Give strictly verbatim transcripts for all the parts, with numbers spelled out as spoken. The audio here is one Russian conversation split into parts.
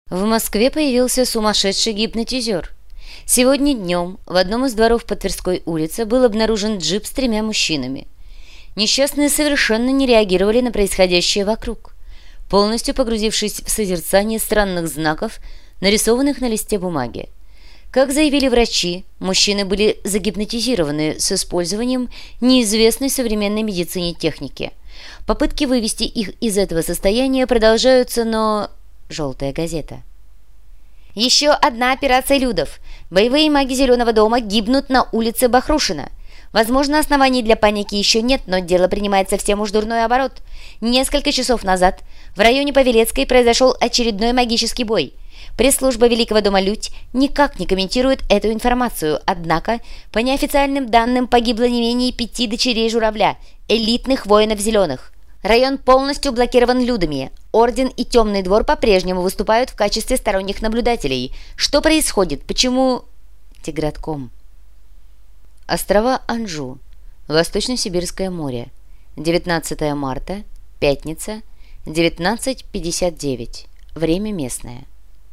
В Москве появился сумасшедший гипнотизер. Сегодня днем в одном из дворов по Тверской улице был обнаружен джип с тремя мужчинами. Несчастные совершенно не реагировали на происходящее вокруг, полностью погрузившись в созерцание странных знаков, нарисованных на листе бумаги. Как заявили врачи, мужчины были загипнотизированы с использованием неизвестной современной медицине техники. Попытки вывести их из этого состояния продолжаются, но... Желтая газета. Еще одна операция Людов. Боевые маги Зеленого дома гибнут на улице Бахрушина. Возможно, оснований для паники еще нет, но дело принимает совсем уж дурной оборот. Несколько часов назад в районе Павелецкой произошел очередной магический бой. Пресс-служба Великого дома Людь никак не комментирует эту информацию, однако, по неофициальным данным, погибло не менее пяти дочерей Журавля, элитных воинов зеленых. Район полностью блокирован Людами. Орден и Темный двор по-прежнему выступают в качестве сторонних наблюдателей. Что происходит? Почему... Тигратком. Острова Анжу. Восточно-Сибирское море. девятнадцатое марта. Пятница. девятнадцать пятьдесят девять. Время местное.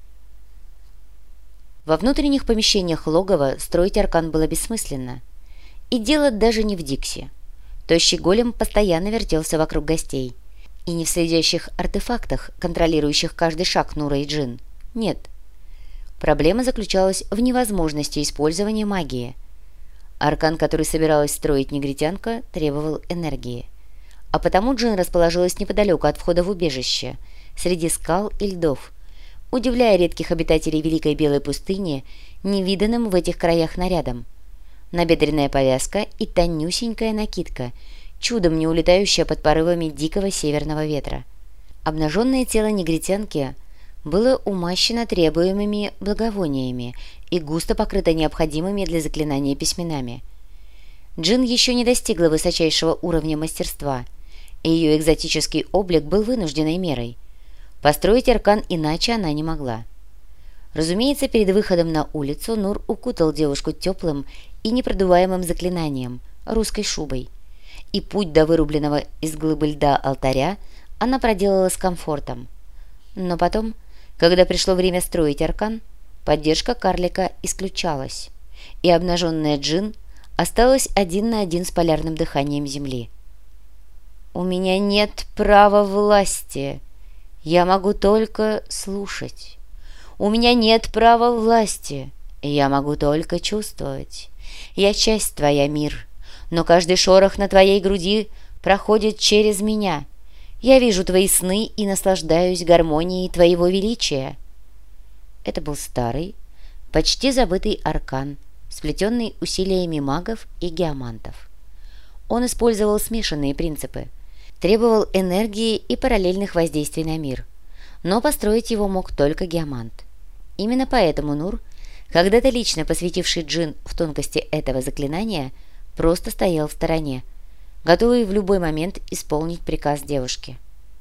Во внутренних помещениях логова строить аркан было бессмысленно. И дело даже не в Дикси. Тощий голем постоянно вертелся вокруг гостей. И не в следящих артефактах, контролирующих каждый шаг Нура и Джин. Нет. Проблема заключалась в невозможности использования магии. Аркан, который собиралась строить негритянка, требовал энергии. А потому Джин расположилась неподалеку от входа в убежище, среди скал и льдов, удивляя редких обитателей Великой Белой пустыни невиданным в этих краях нарядом. Набедренная повязка и тонюсенькая накидка, чудом не улетающая под порывами дикого северного ветра. Обнаженное тело негритянки было умащено требуемыми благовониями и густо покрыто необходимыми для заклинания письменами. Джин еще не достигла высочайшего уровня мастерства, и ее экзотический облик был вынужденной мерой. Построить аркан иначе она не могла. Разумеется, перед выходом на улицу Нур укутал девушку теплым и непродуваемым заклинанием, русской шубой. И путь до вырубленного из глыбы льда алтаря она проделала с комфортом. Но потом, когда пришло время строить аркан, поддержка карлика исключалась, и обнаженная Джин осталась один на один с полярным дыханием земли. «У меня нет права власти. Я могу только слушать. У меня нет права власти. Я могу только чувствовать. Я часть твоя, мир, но каждый шорох на твоей груди проходит через меня. Я вижу твои сны и наслаждаюсь гармонией твоего величия». Это был старый, почти забытый аркан, сплетенный усилиями магов и геомантов. Он использовал смешанные принципы, требовал энергии и параллельных воздействий на мир, но построить его мог только геомант. Именно поэтому Нур, когда-то лично посвятивший Джин в тонкости этого заклинания, просто стоял в стороне, готовый в любой момент исполнить приказ девушки.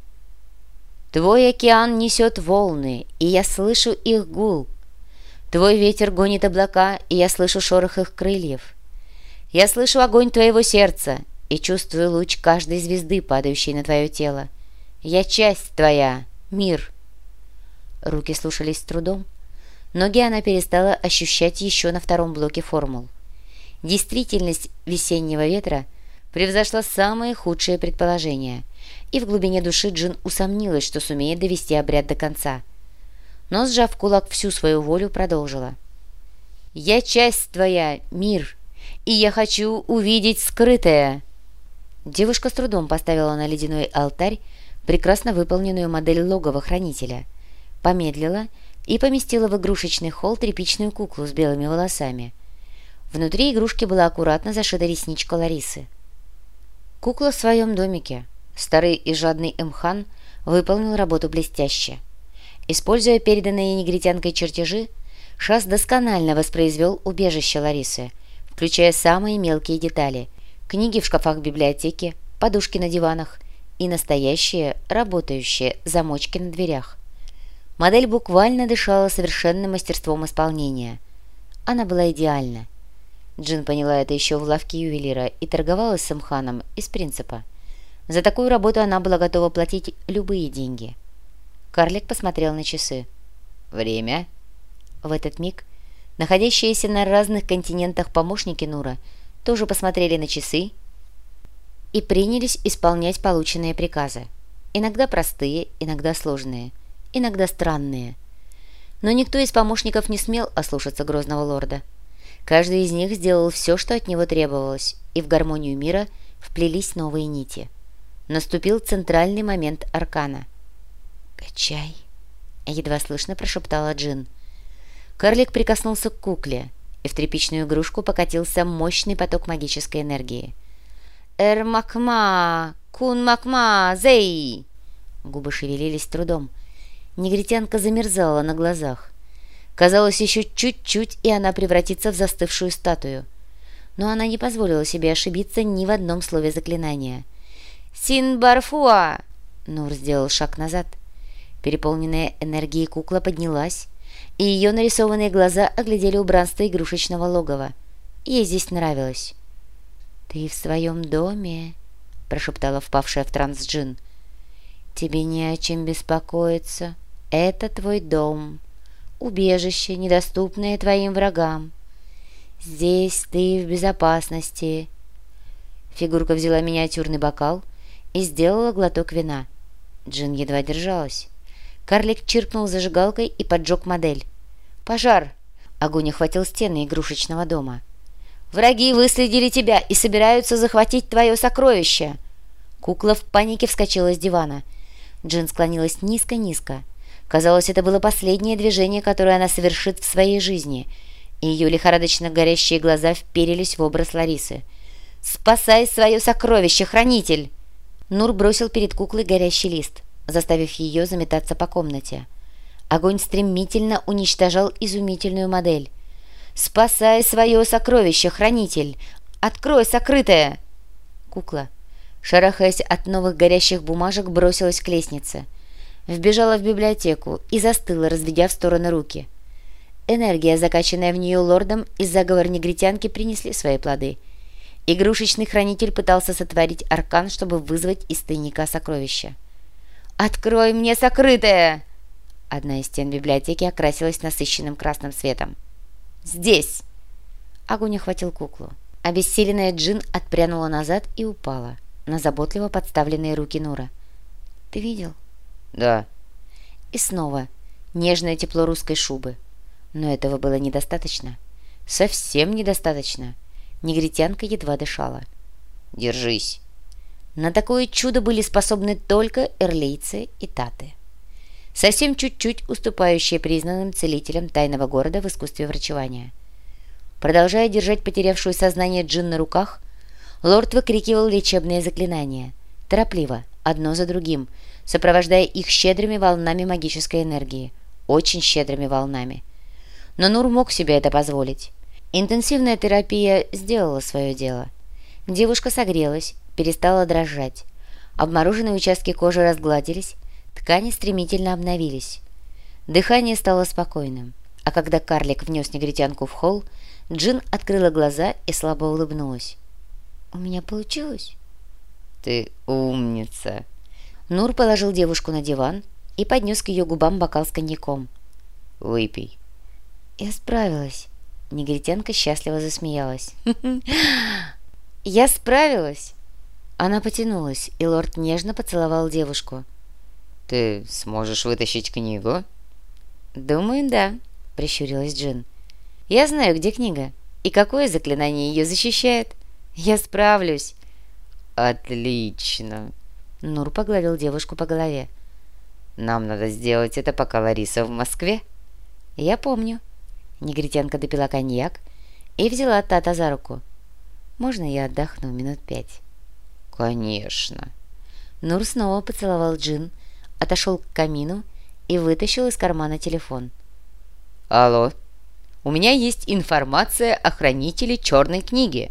«Твой океан несет волны, и я слышу их гул. Твой ветер гонит облака, и я слышу шорох их крыльев. Я слышу огонь твоего сердца и чувствую луч каждой звезды, падающей на твое тело. Я часть твоя, мир». Руки слушались с трудом. Ноги она перестала ощущать еще на втором блоке формул. Действительность весеннего ветра превзошла самые худшие предположения, и в глубине души Джин усомнилась, что сумеет довести обряд до конца. Но, сжав в кулак всю свою волю, продолжила. «Я часть твоя, мир, и я хочу увидеть скрытое». Девушка с трудом поставила на ледяной алтарь прекрасно выполненную модель логова хранителя, помедлила и поместила в игрушечный холл тряпичную куклу с белыми волосами. Внутри игрушки была аккуратно зашита ресничка Ларисы. Кукла в своем домике. Старый и жадный Эмхан выполнил работу блестяще. Используя переданные негритянкой чертежи, Шас досконально воспроизвел убежище Ларисы, включая самые мелкие детали: книги в шкафах библиотеки, подушки на диванах и настоящие работающие замочки на дверях. Модель буквально дышала совершенным мастерством исполнения. Она была идеальна. Джин поняла это еще в лавке ювелира и торговалась с Эмханом из принципа. За такую работу она была готова платить любые деньги. Карлик посмотрел на часы. Время?» В этот миг находящиеся на разных континентах помощники Нура тоже посмотрели на часы и принялись исполнять полученные приказы. Иногда простые, иногда сложные, иногда странные. Но никто из помощников не смел ослушаться грозного лорда. Каждый из них сделал все, что от него требовалось, и в гармонию мира вплелись новые нити. Наступил центральный момент аркана. «Качай!» — едва слышно прошептала Джин. Карлик прикоснулся к кукле, и в тряпичную игрушку покатился мощный поток магической энергии. «Эр-макма! Кун-макма! Зей!» Губы шевелились с трудом. Негритянка замерзала на глазах. Казалось, еще чуть-чуть, и она превратится в застывшую статую. Но она не позволила себе ошибиться ни в одном слове заклинания. «Син-барфуа!» Нур сделал шаг назад. Переполненная энергией кукла поднялась, и ее нарисованные глаза оглядели убранство игрушечного логова. Ей здесь нравилось. «Ты в своем доме?» — прошептала впавшая в транс Джин. «Тебе не о чем беспокоиться. Это твой дом, убежище, недоступное твоим врагам. Здесь ты в безопасности». Фигурка взяла миниатюрный бокал и сделала глоток вина. Джин едва держалась. Карлик чиркнул зажигалкой и поджег модель. «Пожар!» Огонь охватил стены игрушечного дома. «Враги выследили тебя и собираются захватить твое сокровище!» Кукла в панике вскочила с дивана. Джин склонилась низко-низко. Казалось, это было последнее движение, которое она совершит в своей жизни, и ее лихорадочно горящие глаза вперились в образ Ларисы. «Спасай свое сокровище, хранитель!» Нур бросил перед куклой горящий лист, заставив ее заметаться по комнате. Огонь стремительно уничтожал изумительную модель. «Спасай свое сокровище, хранитель! Открой сокрытое!» Кукла, шарахаясь от новых горящих бумажек, бросилась к лестнице. Вбежала в библиотеку и застыла, разведя в стороны руки. Энергия, закачанная в нее лордом, и заговор негритянки принесли свои плоды. Игрушечный хранитель пытался сотворить аркан, чтобы вызвать из тайника сокровища. «Открой мне сокрытое!» Одна из стен библиотеки окрасилась насыщенным красным светом. «Здесь!» Огонь охватил куклу. Обессиленная Джин отпрянула назад и упала на заботливо подставленные руки Нура. «Ты видел?» «Да». И снова нежное тепло русской шубы. Но этого было недостаточно. Совсем недостаточно. Негритянка едва дышала. «Держись». На такое чудо были способны только эрлийцы и таты. Совсем чуть-чуть уступающие признанным целителям тайного города в искусстве врачевания. Продолжая держать потерявшую сознание Джин на руках, лорд выкрикивал лечебные заклинания, торопливо, одно за другим, сопровождая их щедрыми волнами магической энергии, очень щедрыми волнами. Но Нур мог себе это позволить. Интенсивная терапия сделала свое дело. Девушка согрелась, перестала дрожать. Обмороженные участки кожи разгладились, ткани стремительно обновились. Дыхание стало спокойным, а когда карлик внес негритянку в холл, Джин открыла глаза и слабо улыбнулась. «У меня получилось?» «Ты умница!» Нур положил девушку на диван и поднес к ее губам бокал с коньяком. «Выпей». «Я справилась». Негритянка счастливо засмеялась. «Я справилась!» Она потянулась, и лорд нежно поцеловал девушку. «Ты сможешь вытащить книгу?» «Думаю, да», — прищурилась Джин. «Я знаю, где книга, и какое заклинание ее защищает. Я справлюсь». «Отлично!» Нур погладил девушку по голове. «Нам надо сделать это, пока Лариса в Москве». «Я помню». Негритянка допила коньяк и взяла Тата за руку. «Можно я отдохну минут пять?» «Конечно». Нур снова поцеловал Джин, отошел к камину и вытащил из кармана телефон. «Алло, у меня есть информация о хранителе черной книги».